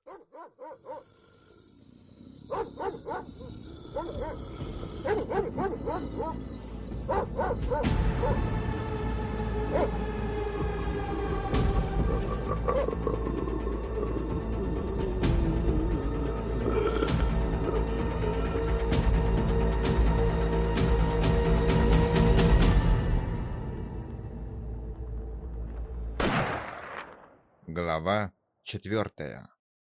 Глава 4.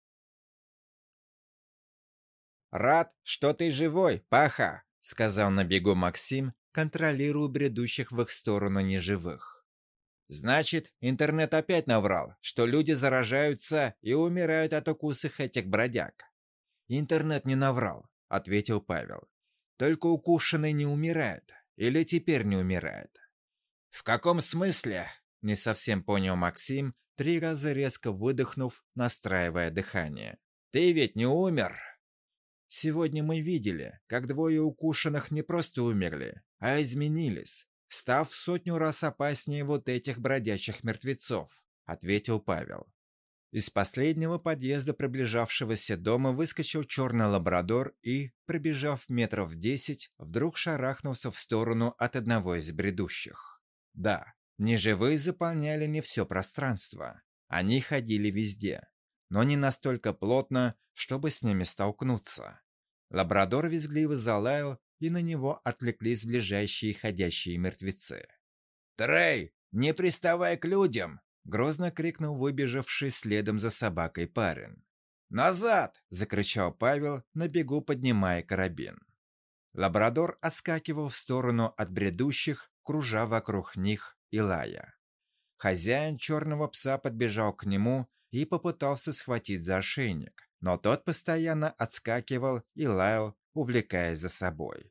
«Рад, что ты живой, Паха!» — сказал на бегу Максим, контролируя бредущих в их сторону неживых. «Значит, интернет опять наврал, что люди заражаются и умирают от укусов этих бродяг». «Интернет не наврал», — ответил Павел. «Только укушенный не умирает, или теперь не умирает». «В каком смысле?» — не совсем понял Максим, 3 раза резко выдохнув, настраивая дыхание. «Ты ведь не умер?» «Сегодня мы видели, как 2 укушенных не просто умерли, а изменились, став в 100 раз опаснее вот этих бродячих мертвецов», — ответил Павел. Из последнего подъезда приближавшегося дома выскочил черный лабрадор и, пробежав метров 10, вдруг шарахнулся в сторону от одного из бредущих. Да, неживые заполняли не все пространство. Они ходили везде, но не настолько плотно, чтобы с ними столкнуться. Лабрадор визгливо залаял, и на него отвлеклись ближайшие ходящие мертвецы. «Трей, не приставай к людям!» — грозно крикнул выбежавший следом за собакой парень. «Назад!» — закричал Павел, на бегу поднимая карабин. Лабрадор отскакивал в сторону от бредущих, кружа вокруг них и лая. Хозяин черного пса подбежал к нему и попытался схватить за ошейник, но тот постоянно отскакивал и лаял, увлекаясь за собой.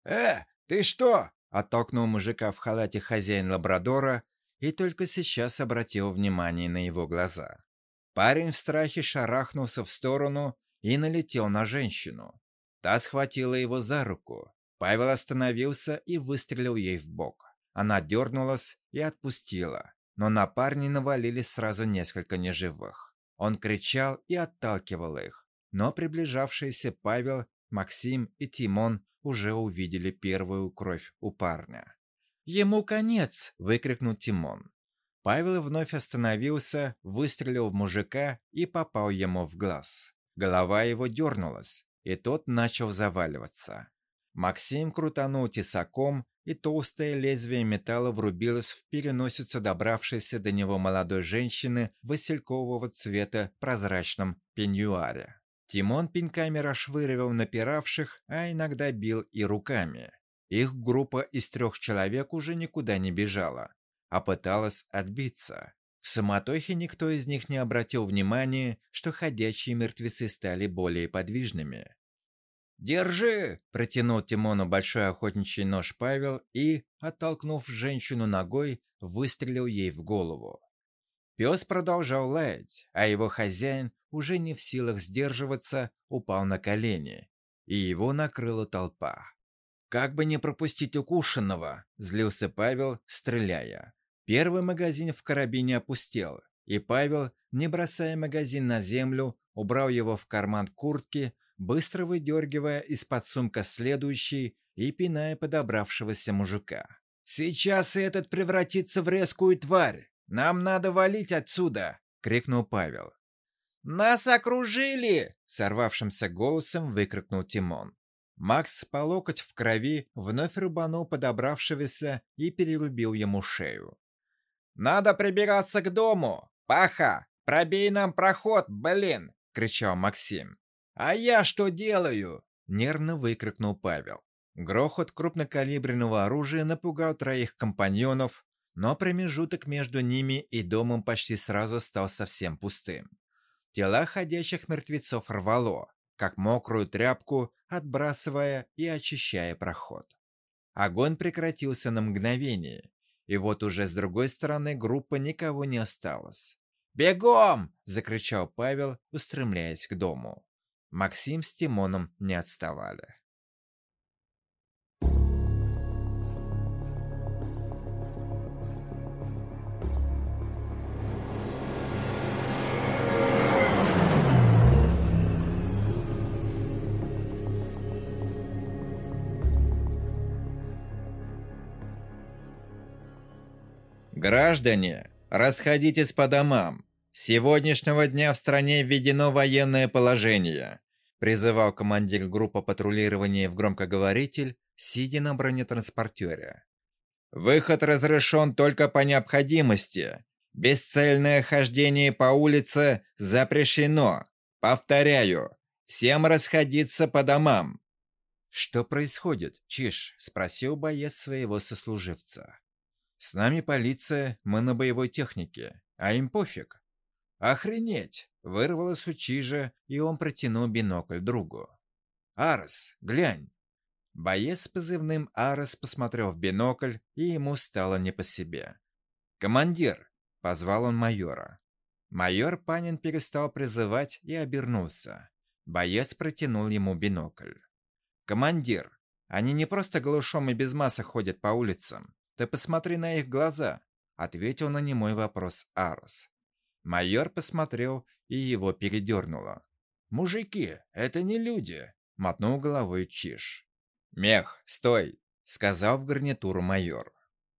Ты что?» — оттолкнул мужика в халате хозяин лабрадора и только сейчас обратил внимание на его глаза. Парень в страхе шарахнулся в сторону и налетел на женщину. Та схватила его за руку. Павел остановился и выстрелил ей в бок. Она дернулась и отпустила, но на парня навалились сразу несколько неживых. Он кричал и отталкивал их, но приближавшиеся Павел, Максим и Тимон уже увидели первую кровь у парня. «Ему конец!» — выкрикнул Тимон. Павел вновь остановился, выстрелил в мужика и попал ему в глаз. Голова его дернулась, и тот начал заваливаться. Максим крутанул тесаком, и толстое лезвие металла врубилось в переносицу добравшейся до него молодой женщины василькового цвета в прозрачном пеньюаре. Тимон пинками расшвыривал напиравших, а иногда бил и руками. Их группа из 3 человек уже никуда не бежала, а пыталась отбиться. В суматохе никто из них не обратил внимания, что ходячие мертвецы стали более подвижными. «Держи!» – протянул Тимону большой охотничий нож Павел и, оттолкнув женщину ногой, выстрелил ей в голову. Пес продолжал лаять, а его хозяин, уже не в силах сдерживаться, упал на колени, и его накрыла толпа. «Как бы не пропустить укушенного!» – злился Павел, стреляя. Первый магазин в карабине опустел, и Павел, не бросая магазин на землю, убрал его в карман куртки, быстро выдергивая из-под сумка следующий и пиная подобравшегося мужика. «Сейчас этот превратится в резкую тварь! Нам надо валить отсюда!» — крикнул Павел. «Нас окружили!» — сорвавшимся голосом выкрикнул Тимон. Макс по локоть в крови вновь рубанул подобравшегося и перерубил ему шею. «Надо прибираться к дому! Паха, пробей нам проход, блин!» — кричал Максим. «А я что делаю?» — нервно выкрикнул Павел. Грохот крупнокалиберного оружия напугал 3 компаньонов, но промежуток между ними и домом почти сразу стал совсем пустым. Тела ходящих мертвецов рвало, как мокрую тряпку, отбрасывая и очищая проход. Огонь прекратился на мгновение, и вот уже с другой стороны группы никого не осталось. «Бегом!» — закричал Павел, устремляясь к дому. Максим с Тимоном не отставали. «Граждане, расходитесь по домам. С сегодняшнего дня в стране введено военное положение», призывал командир группы патрулирования в громкоговоритель, сидя на бронетранспортере. «Выход разрешен только по необходимости. Бесцельное хождение по улице запрещено. Повторяю, всем расходиться по домам». «Что происходит, Чиж?» – спросил боец своего сослуживца. «С нами полиция, мы на боевой технике, а им пофиг». «Охренеть!» – вырвалось у Чижа, и он протянул бинокль другу. «Арес, глянь!» Боец с позывным «Арес» посмотрел в бинокль, и ему стало не по себе. «Командир!» – позвал он майора. Майор Панин перестал призывать и обернулся. Боец протянул ему бинокль. «Командир, они не просто голышом и без масок ходят по улицам. Ты посмотри на их глаза», — ответил на немой вопрос Арес. Майор посмотрел, и его передернуло. «Мужики, это не люди», — мотнул головой Чиж. «Мех, стой», — сказал в гарнитуру майор.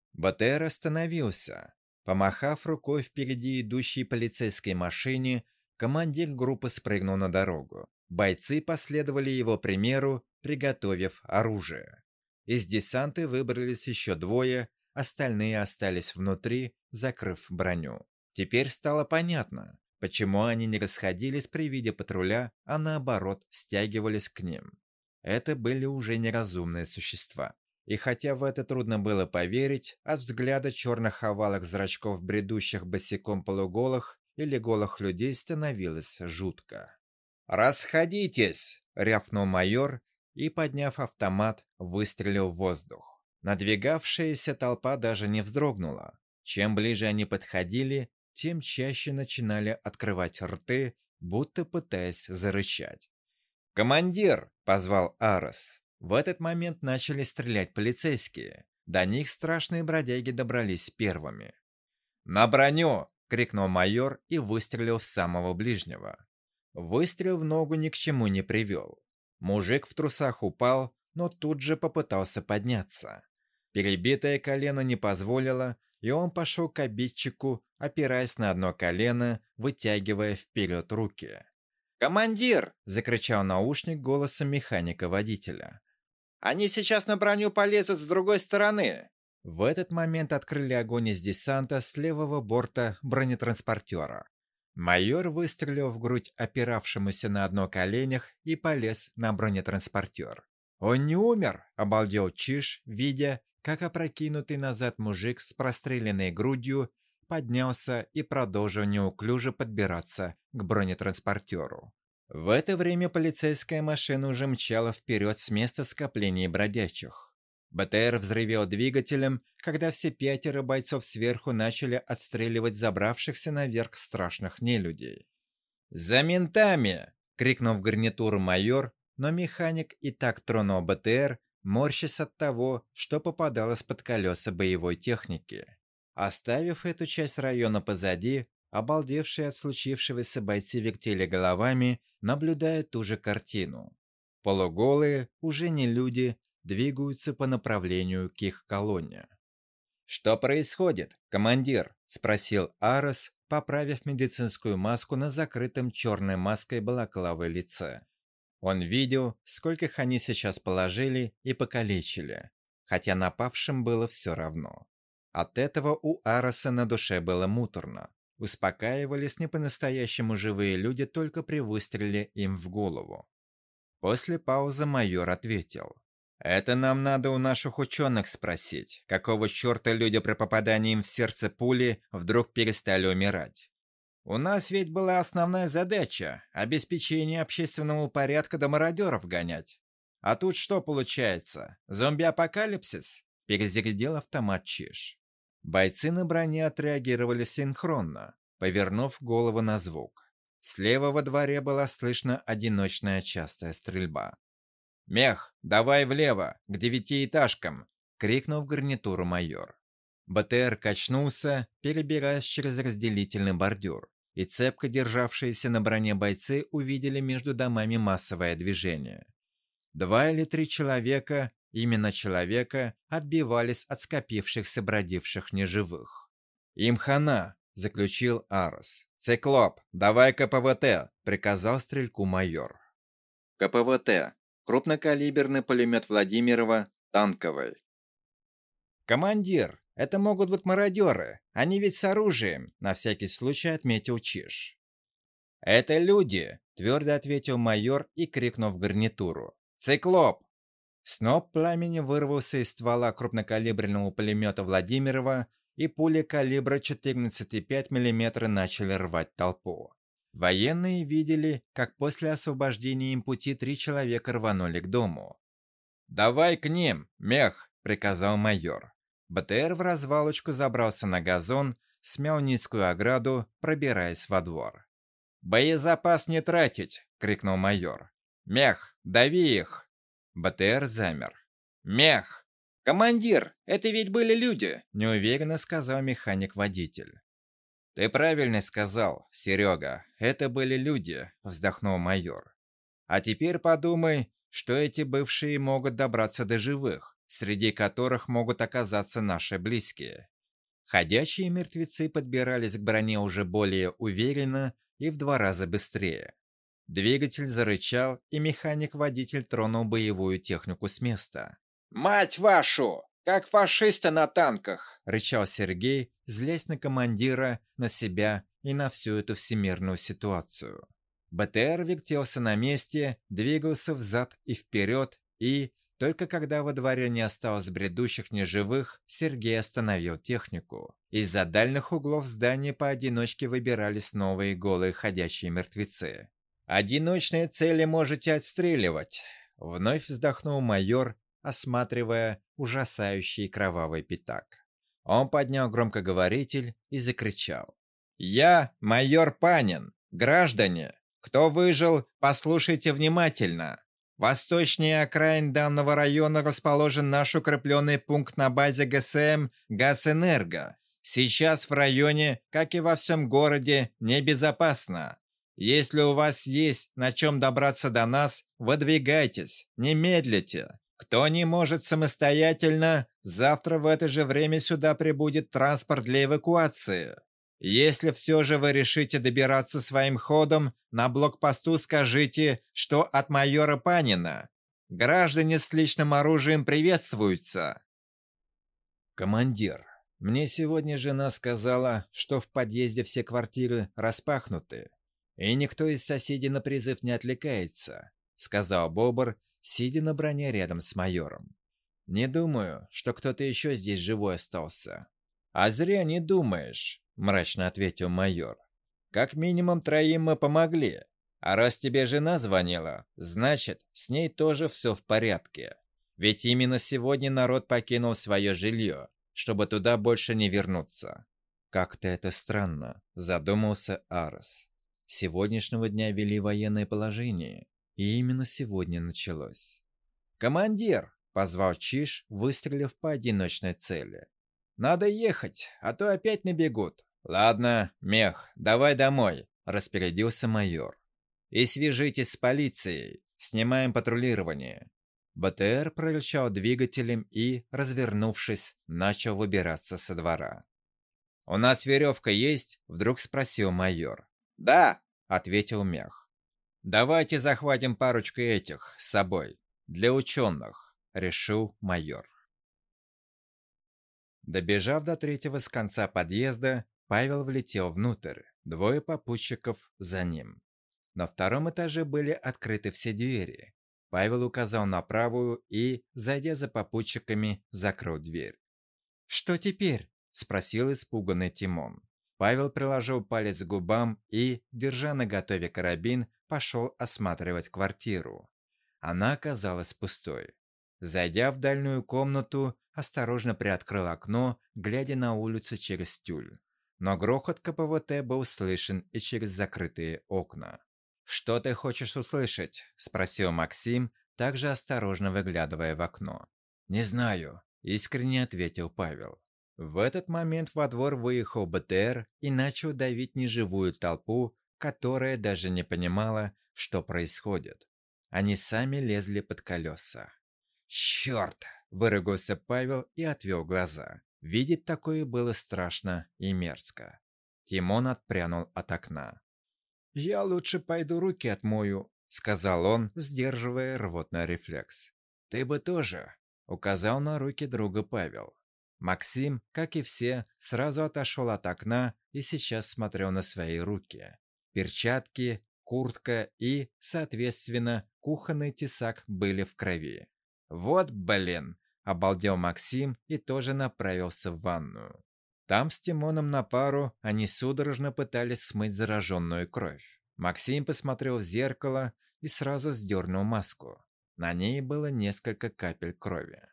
БТР остановился. Помахав рукой впереди идущей полицейской машине, командир группы спрыгнул на дорогу. Бойцы последовали его примеру, приготовив оружие. Из десанта выбрались еще двое, остальные остались внутри, закрыв броню. Теперь стало понятно, почему они не расходились при виде патруля, а наоборот стягивались к ним. Это были уже неразумные существа. И хотя в это трудно было поверить, от взгляда черных овалок зрачков бредущих босиком полуголых или голых людей становилось жутко. «Расходитесь!» — рявкнул майор и, подняв автомат, выстрелил в воздух. Надвигавшаяся толпа даже не вздрогнула. Чем ближе они подходили, тем чаще начинали открывать рты, будто пытаясь зарычать. «Командир!» — позвал Арес. В этот момент начали стрелять полицейские. До них страшные бродяги добрались первыми. «На броню!» — крикнул майор и выстрелил в самого ближнего. Выстрел в ногу ни к чему не привел. Мужик в трусах упал, но тут же попытался подняться. Перебитое колено не позволило, и он пошел к обидчику, опираясь на одно колено, вытягивая вперед руки. «Командир!» — закричал наушник голосом механика-водителя. «Они сейчас на броню полезут с другой стороны!» В этот момент открыли огонь из десанта с левого борта бронетранспортера. Майор выстрелил в грудь опиравшемуся на одно коленях и полез на бронетранспортер. «Он не умер!» — обалдел Чиж, видя, как опрокинутый назад мужик с простреленной грудью поднялся и продолжил неуклюже подбираться к бронетранспортеру. В это время полицейская машина уже мчала вперед с места скопления бродячих. БТР взревел двигателем, когда все 5 бойцов сверху начали отстреливать забравшихся наверх страшных нелюдей. «За ментами!» — крикнул в гарнитуру майор, но механик и так тронул БТР, морщась от того, что попадалось под колеса боевой техники. Оставив эту часть района позади, обалдевшие от случившегося бойцы вертели головами, наблюдая ту же картину. Полуголые, уже не люди, двигаются по направлению к их колонне. «Что происходит, командир?» — спросил Арес, поправив медицинскую маску на закрытом черной маской балаклавой лице. Он видел, скольких они сейчас положили и покалечили, хотя напавшим было все равно. От этого у Ареса на душе было муторно. Успокаивались не по-настоящему живые люди только при выстреле им в голову. После паузы майор ответил. «Это нам надо у наших ученых спросить, какого черта люди при попадании им в сердце пули вдруг перестали умирать. У нас ведь была основная задача – обеспечение общественного порядка до мародеров гонять. А тут что получается? Зомби-апокалипсис?» – перезарядил автомат Чиж. Бойцы на броне отреагировали синхронно, повернув голову на звук. Слева во дворе была слышна одиночная частая стрельба. «Мех, давай влево, к 9-этажкам!» — крикнул в гарнитуру майор. БТР качнулся, перебираясь через разделительный бордюр, и цепко державшиеся на броне бойцы увидели между домами массовое движение. 2 или 3 человека, именно человека, отбивались от скопившихся бродивших неживых. «Им хана», — заключил Арос. «Циклоп, давай КПВТ», — приказал стрельку майор. КПВТ. Крупнокалиберный пулемет Владимирова, танковый. «Командир, это могут быть мародеры. Они ведь с оружием», — на всякий случай отметил Чиж. «Это люди», — твердо ответил майор и крикнул в гарнитуру. «Циклоп!» Сноп пламени вырвался из ствола крупнокалиберного пулемета Владимирова, и пули калибра 14,5 мм начали рвать толпу. Военные видели, как после освобождения им пути 3 человека рванули к дому. «Давай к ним, мех!» — приказал майор. БТР в развалочку забрался на газон, смял низкую ограду, пробираясь во двор. «Боезапас не тратить!» — крикнул майор. «Мех, дави их!» БТР замер. «Мех!» «Командир, это ведь были люди!» — неуверенно сказал механик-водитель. «Ты правильно сказал, Серега, это были люди», — вздохнул майор. «А теперь подумай, что эти бывшие могут добраться до живых, среди которых могут оказаться наши близкие». Ходячие мертвецы подбирались к броне уже более уверенно и в 2 раза быстрее. Двигатель зарычал, и механик-водитель тронул боевую технику с места. «Мать вашу! Как фашисты на танках!» — рычал Сергей, злясь на командира, на себя и на всю эту всемирную ситуацию. БТР вертелся на месте, двигался взад и вперед, и, только когда во дворе не осталось бредущих неживых, Сергей остановил технику. Из-за дальних углов здания поодиночке выбирались новые голые ходячие мертвецы. «Одиночные цели можете отстреливать», — вновь вздохнул майор, осматривая ужасающий кровавый пятак. Он поднял громкоговоритель и закричал. «Я майор Панин! Граждане! Кто выжил, послушайте внимательно! Восточнее окраин данного района расположен наш укрепленный пункт на базе ГСМ «Газэнерго». Сейчас в районе, как и во всем городе, небезопасно. Если у вас есть на чем добраться до нас, выдвигайтесь, не медлите. Кто не может самостоятельно, завтра в это же время сюда прибудет транспорт для эвакуации. Если все же вы решите добираться своим ходом, на блокпосту скажите, что от майора Панина. Граждане с личным оружием приветствуются. Командир, мне сегодня жена сказала, что в подъезде все квартиры распахнуты, и никто из соседей на призыв не отвлекается, сказал Бобр, сидя на броне рядом с майором. «Не думаю, что кто-то еще здесь живой остался». «А зря не думаешь», — мрачно ответил майор. «Как минимум 3 мы помогли. А раз тебе жена звонила, значит, с ней тоже все в порядке. Ведь именно сегодня народ покинул свое жилье, чтобы туда больше не вернуться». «Как-то это странно», — задумался Арос. «С сегодняшнего дня ввели военное положение. И именно сегодня началось. «Командир!» — позвал Чиж, выстрелив по одиночной цели. «Надо ехать, а то опять набегут». «Ладно, мех, давай домой», — распорядился майор. «И свяжитесь с полицией. Снимаем патрулирование». БТР прорычал двигателем и, развернувшись, начал выбираться со двора. «У нас веревка есть?» — вдруг спросил майор. «Да», — ответил мех. «Давайте захватим парочку этих с собой, для ученых», — решил майор. Добежав до 3-го с конца подъезда, Павел влетел внутрь, 2 попутчиков за ним. На 2-м этаже были открыты все двери. Павел указал на правую и, зайдя за попутчиками, закрыл дверь. «Что теперь?» — спросил испуганный Тимон. Павел приложил палец к губам и, держа наготове карабин, пошел осматривать квартиру. Она оказалась пустой. Зайдя в дальнюю комнату, осторожно приоткрыл окно, глядя на улицу через тюль. Но грохот КПВТ был слышен и через закрытые окна. «Что ты хочешь услышать?» – спросил Максим, также осторожно выглядывая в окно. «Не знаю», – искренне ответил Павел. В этот момент во двор выехал БТР и начал давить неживую толпу, которая даже не понимала, что происходит. Они сами лезли под колеса. «Черт!» – выругался Павел и отвел глаза. Видеть такое было страшно и мерзко. Тимон отпрянул от окна. «Я лучше пойду руки отмою», — сказал он, сдерживая рвотный рефлекс. «Ты бы тоже», — указал на руки друга Павел. Максим, как и все, сразу отошел от окна и сейчас смотрел на свои руки. Перчатки, куртка и, соответственно, кухонный тесак были в крови. «Вот блин!» — обалдел Максим и тоже направился в ванную. Там с Тимоном на пару они судорожно пытались смыть зараженную кровь. Максим посмотрел в зеркало и сразу сдернул маску. На ней было несколько капель крови.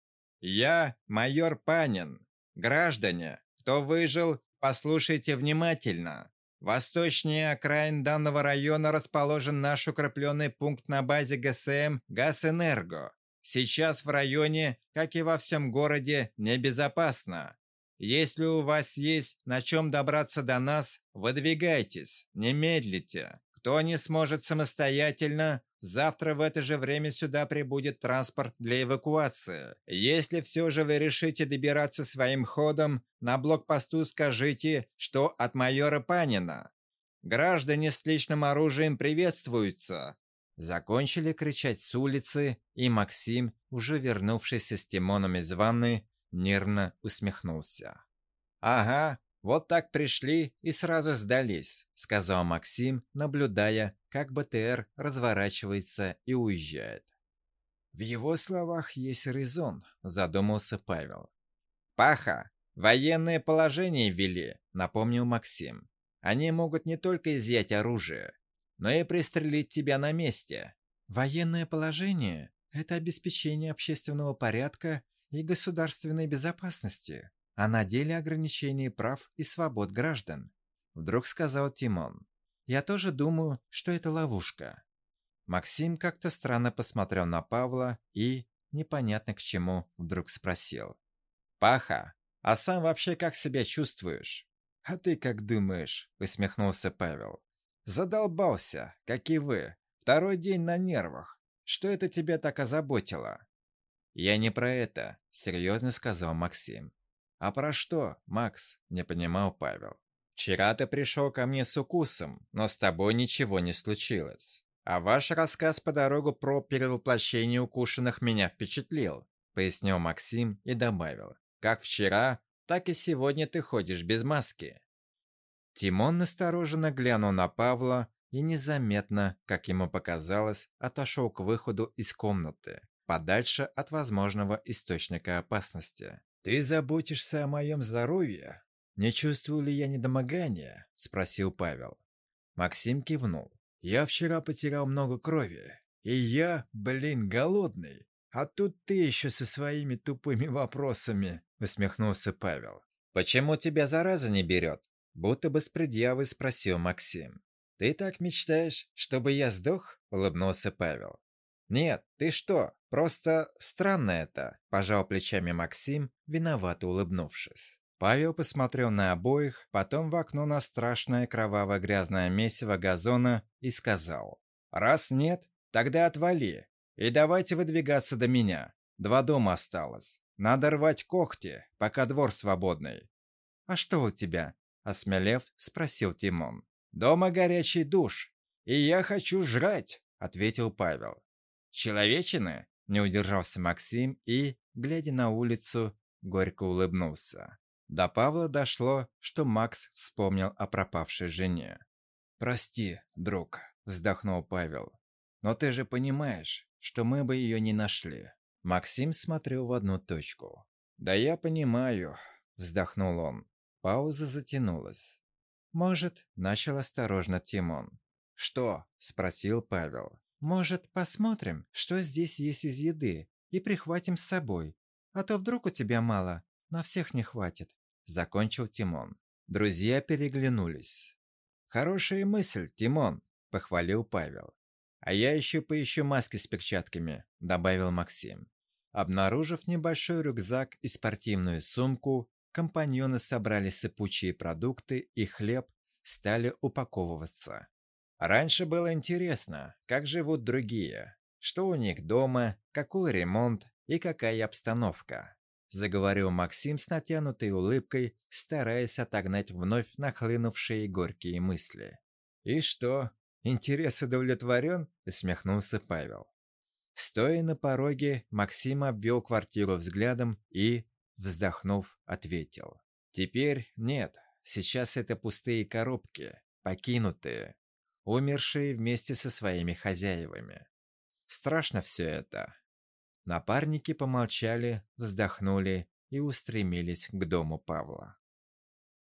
«Я майор Панин. Граждане, кто выжил, послушайте внимательно. Восточнее окраин данного района расположен наш укрепленный пункт на базе ГСМ «Газэнерго». Сейчас в районе, как и во всем городе, небезопасно. Если у вас есть на чем добраться до нас, выдвигайтесь, не медлите. Кто не сможет самостоятельно, завтра в это же время сюда прибудет транспорт для эвакуации. Если все же вы решите добираться своим ходом, на блокпосту скажите, что от майора Панина. Граждане с личным оружием приветствуются. Закончили кричать с улицы, и Максим, уже вернувшийся с Тимоном из ванны, нервно усмехнулся. «Ага, вот так пришли и сразу сдались», — сказал Максим, наблюдая, как БТР разворачивается и уезжает. «В его словах есть резон», — задумался Павел. «Паха, военное положение ввели», — напомнил Максим. «Они могут не только изъять оружие, но и пристрелить тебя на месте». «Военное положение — это обеспечение общественного порядка и государственной безопасности, а на деле ограничение прав и свобод граждан», — вдруг сказал Тимон. «Я тоже думаю, что это ловушка». Максим как-то странно посмотрел на Павла и, непонятно к чему, вдруг спросил. «Паха, а сам вообще как себя чувствуешь?» «А ты как думаешь?» — усмехнулся Павел. «Задолбался, как и вы. Второй день на нервах. Что это тебя так озаботило?» «Я не про это», — серьезно сказал Максим. «А про что, Макс?» — не понимал Павел. «Вчера ты пришел ко мне с укусом, но с тобой ничего не случилось. А ваш рассказ по дорогу про перевоплощение укушенных меня впечатлил», — пояснил Максим и добавил. «Как вчера, так и сегодня ты ходишь без маски». Тимон настороженно глянул на Павла и незаметно, как ему показалось, отошел к выходу из комнаты, подальше от возможного источника опасности. «Ты заботишься о моем здоровье? Не чувствую ли я недомогания?» – спросил Павел. Максим кивнул. «Я вчера потерял много крови, и я, голодный. А тут ты еще со своими тупыми вопросами», – усмехнулся Павел. «Почему тебя зараза не берет?» – будто бы с предъявой спросил Максим. «Ты так мечтаешь, чтобы я сдох?» – улыбнулся Павел. «Нет, ты что? Просто странно это», – пожал плечами Максим, виновато улыбнувшись. Павел посмотрел на обоих, потом в окно на страшное кроваво-грязное месиво газона и сказал: «Раз нет, тогда отвали, и давайте выдвигаться до меня. 2 дома осталось. Надо рвать когти, пока двор свободный». «А что у тебя?» – осмелев, спросил Тимон. «Дома горячий душ, и я хочу жрать», – ответил Павел. «Человечины?» – не удержался Максим и, глядя на улицу, горько улыбнулся. До Павла дошло, что Макс вспомнил о пропавшей жене. «Прости, друг», – вздохнул Павел. «Но ты же понимаешь, что мы бы ее не нашли». Максим смотрел в одну точку. «Да я понимаю», – вздохнул он. Пауза затянулась. «Может», – начал осторожно Тимон. «Что?» – спросил Павел. «Может, посмотрим, что здесь есть из еды, и прихватим с собой? А то вдруг у тебя мало, на всех не хватит», – закончил Тимон. Друзья переглянулись. «Хорошая мысль, Тимон», – похвалил Павел. «А я еще поищу маски с перчатками», – добавил Максим. Обнаружив небольшой рюкзак и спортивную сумку, компаньоны собрали сыпучие продукты и хлеб, стали упаковываться. Раньше было интересно, как живут другие, что у них дома, какой ремонт и какая обстановка. заговорил Максим с натянутой улыбкой, стараясь отогнать вновь нахлынувшие горькие мысли. «И что, интерес удовлетворен?» – усмехнулся Павел. Стоя на пороге, Максим обвел квартиру взглядом и, вздохнув, ответил. «Теперь нет, сейчас это пустые коробки, покинутые, умершие вместе со своими хозяевами. Страшно все это». Напарники помолчали, вздохнули и устремились к дому Павла.